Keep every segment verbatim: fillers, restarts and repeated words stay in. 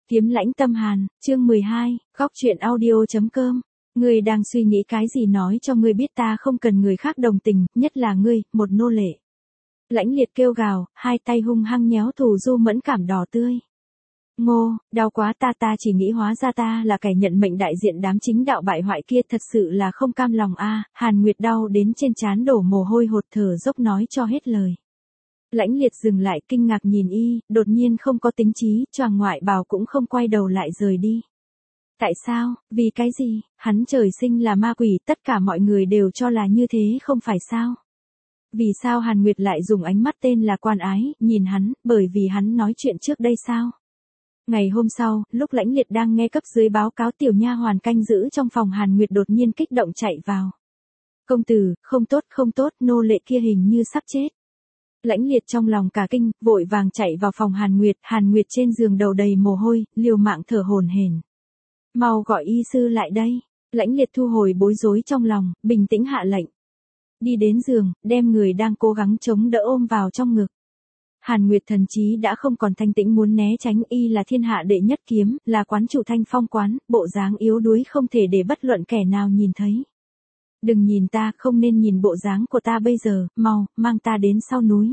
Kiếm lãnh tâm hàn, chương mười hai, góc truyện audio.com. Ngươi đang suy nghĩ cái gì nói cho ngươi biết ta không cần người khác đồng tình, nhất là ngươi, một nô lệ. Lãnh liệt kêu gào, hai tay hung hăng nhéo Thù Du mẫn cảm đỏ tươi. Ngô, đau quá ta ta chỉ nghĩ hóa ra ta là kẻ nhận mệnh đại diện đám chính đạo bại hoại kia, thật sự là không cam lòng a. Hàn Nguyệt đau đến trên trán đổ mồ hôi hột thở dốc nói cho hết lời. Lãnh liệt dừng lại kinh ngạc nhìn y, đột nhiên không có tính trí, choàng ngoại bào cũng không quay đầu lại rời đi. Tại sao, vì cái gì, hắn trời sinh là ma quỷ, tất cả mọi người đều cho là như thế không phải sao? Vì sao Hàn Nguyệt lại dùng ánh mắt tên là quan ái, nhìn hắn, bởi vì hắn nói chuyện trước đây sao? Ngày hôm sau, lúc lãnh liệt đang nghe cấp dưới báo cáo tiểu nha hoàn canh giữ trong phòng, Hàn Nguyệt đột nhiên kích động chạy vào. Công tử, không tốt không tốt, nô lệ kia hình như sắp chết. Lãnh liệt trong lòng cả kinh, vội vàng chạy vào phòng Hàn Nguyệt, Hàn Nguyệt trên giường đầu đầy mồ hôi, liều mạng thở hổn hển. Mau gọi y sư lại đây. Lãnh liệt thu hồi bối rối trong lòng, bình tĩnh hạ lệnh. Đi đến giường, đem người đang cố gắng chống đỡ ôm vào trong ngực. Hàn Nguyệt thần trí đã không còn thanh tĩnh, muốn né tránh, y là thiên hạ đệ nhất kiếm, là quán chủ Thanh Phong quán, bộ dáng yếu đuối không thể để bất luận kẻ nào nhìn thấy. Đừng nhìn ta, không nên nhìn bộ dáng của ta bây giờ, mau, mang ta đến sau núi.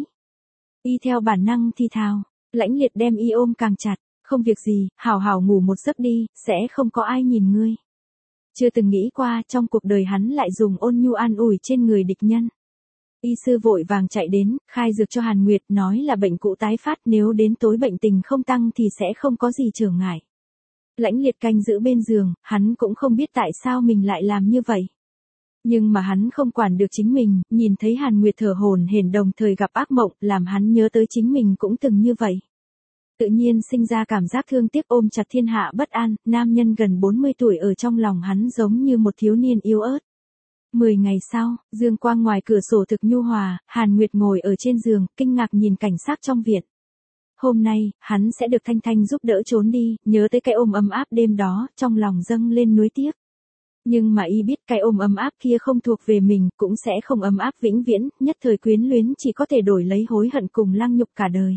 Y theo bản năng thi thào, lãnh liệt đem y ôm càng chặt, không việc gì, hảo hảo ngủ một giấc đi, sẽ không có ai nhìn ngươi. Chưa từng nghĩ qua trong cuộc đời hắn lại dùng ôn nhu an ủi trên người địch nhân. Y sư vội vàng chạy đến, khai dược cho Hàn Nguyệt, nói là bệnh cũ tái phát, nếu đến tối bệnh tình không tăng thì sẽ không có gì trở ngại. Lãnh liệt canh giữ bên giường, hắn cũng không biết tại sao mình lại làm như vậy. Nhưng mà hắn không quản được chính mình, nhìn thấy Hàn Nguyệt thở hổn hển đồng thời gặp ác mộng, làm hắn nhớ tới chính mình cũng từng như vậy. Tự nhiên sinh ra cảm giác thương tiếc, ôm chặt thiên hạ bất an, nam nhân gần bốn mươi tuổi ở trong lòng hắn giống như một thiếu niên yếu ớt. Mười ngày sau, dương quang ngoài cửa sổ thực nhu hòa, Hàn Nguyệt ngồi ở trên giường, kinh ngạc nhìn cảnh sát trong viện. Hôm nay, hắn sẽ được Thanh Thanh giúp đỡ trốn đi, nhớ tới cái ôm ấm áp đêm đó, trong lòng dâng lên nuối tiếc. Nhưng mà y biết cái ôm ấm áp kia không thuộc về mình, cũng sẽ không ấm áp vĩnh viễn, nhất thời quyến luyến chỉ có thể đổi lấy hối hận cùng lăng nhục cả đời.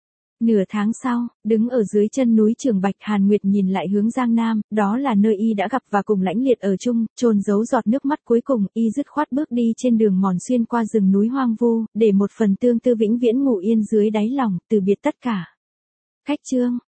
Nửa tháng sau, đứng ở dưới chân núi Trường Bạch, Hàn Nguyệt nhìn lại hướng Giang Nam, đó là nơi y đã gặp và cùng lãnh liệt ở chung, chôn giấu giọt nước mắt cuối cùng, y dứt khoát bước đi trên đường mòn xuyên qua rừng núi hoang vu, để một phần tương tư vĩnh viễn ngủ yên dưới đáy lòng, từ biệt tất cả. Khách chương.